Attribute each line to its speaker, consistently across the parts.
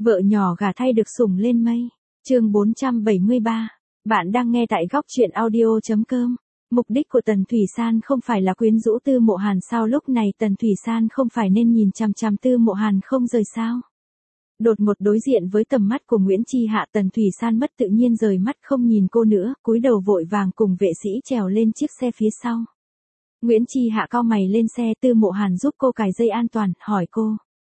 Speaker 1: Vợ nhỏ gả thay được sủng lên mây. Chương 473. Bạn đang nghe tại góc truyện audio.com. Mục đích của Tần Thủy San không phải là quyến rũ Tư Mộ Hàn sao, lúc này Tần Thủy San không phải nên nhìn chằm chằm Tư Mộ Hàn không rời sao? Đột ngột đối diện với tầm mắt của Nguyễn Chi Hạ, Tần Thủy San mất tự nhiên rời mắt không nhìn cô nữa, cúi đầu vội vàng cùng vệ sĩ trèo lên chiếc xe phía sau. Nguyễn Chi Hạ cau mày lên xe, Tư Mộ Hàn giúp cô cài dây an toàn, hỏi cô.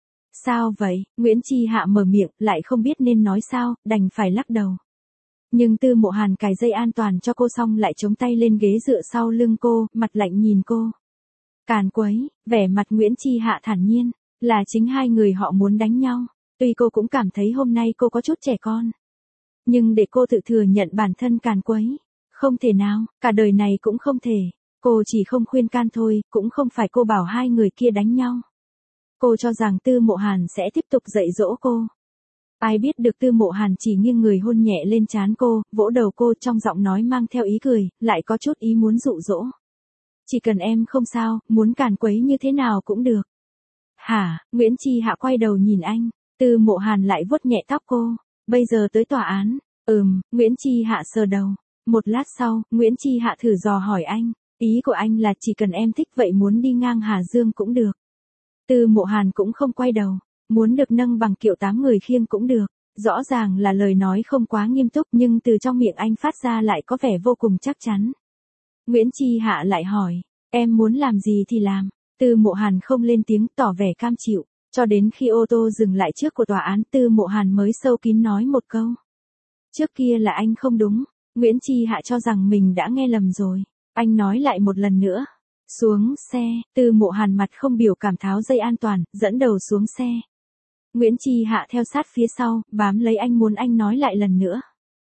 Speaker 1: Sao vậy? Nguyễn Chi Hạ mở miệng, lại không biết nên nói sao, đành phải lắc đầu. Nhưng Tư Mộ Hàn cài dây an toàn cho cô xong lại chống tay lên ghế dựa sau lưng cô, mặt lạnh nhìn cô. Càn quấy, vẻ mặt Nguyễn Chi Hạ thản nhiên, là chính hai người họ muốn đánh nhau. Tuy cô cũng cảm thấy hôm nay cô có chút trẻ con. Nhưng để cô tự thừa nhận bản thân càn quấy, không thể nào, cả đời này cũng không thể. Cô chỉ không khuyên can thôi, cũng không phải cô bảo hai người kia đánh nhau. Cô cho rằng Tư Mộ Hàn sẽ tiếp tục dạy dỗ cô. Ai biết được Tư Mộ Hàn chỉ nghiêng người hôn nhẹ lên trán cô, vỗ đầu cô, trong giọng nói mang theo ý cười, lại có chút ý muốn dụ dỗ. Chỉ cần em không sao, muốn càn quấy như thế nào cũng được. Hả? Nguyễn Chi Hạ quay đầu nhìn anh, Tư Mộ Hàn lại vuốt nhẹ tóc cô. Bây giờ tới tòa án. Nguyễn Chi Hạ sờ đầu. Một lát sau, Nguyễn Chi Hạ thử dò hỏi anh. Ý của anh là chỉ cần em thích vậy muốn đi ngang Hà Dương cũng được. Tư Mộ Hàn cũng không quay đầu. Muốn được nâng bằng kiệu 8 người khiêng cũng được. Rõ ràng là lời nói không quá nghiêm túc nhưng từ trong miệng anh phát ra lại có vẻ vô cùng chắc chắn. Nguyễn Chi Hạ lại hỏi. Em muốn làm gì thì làm. Tư Mộ Hàn không lên tiếng, tỏ vẻ cam chịu. Cho đến khi ô tô dừng lại trước của tòa án, Tư Mộ Hàn mới sâu kín nói một câu. Trước kia là anh không đúng. Nguyễn Chi Hạ cho rằng mình đã nghe lầm rồi. Anh nói lại một lần nữa. Xuống xe, Tư Mộ Hàn mặt không biểu cảm tháo dây an toàn, dẫn đầu xuống xe. Nguyễn Chi Hạ theo sát phía sau, bám lấy anh muốn anh nói lại lần nữa.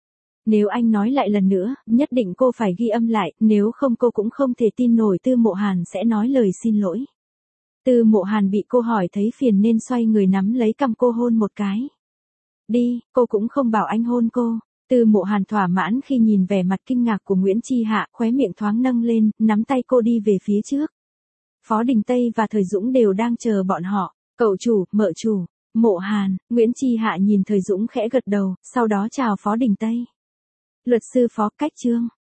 Speaker 1: Nếu anh nói lại lần nữa, nhất định cô phải ghi âm lại, nếu không cô cũng không thể tin nổi Tư Mộ Hàn sẽ nói lời xin lỗi. Tư Mộ Hàn bị cô hỏi thấy phiền nên xoay người nắm lấy cằm cô hôn một cái. Đi, cô cũng không bảo anh hôn cô. Tư Mộ Hàn thỏa mãn khi nhìn vẻ mặt kinh ngạc của Nguyễn Chi Hạ, khóe miệng thoáng nâng lên, nắm tay cô đi về phía trước. Phó Đình Tây và Thời Dũng đều đang chờ bọn họ. Cậu chủ, mợ chủ, Mộ Hàn. Nguyễn Chi Hạ nhìn Thời Dũng khẽ gật đầu, sau đó chào Phó Đình Tây. Luật sư Phó, cách chương.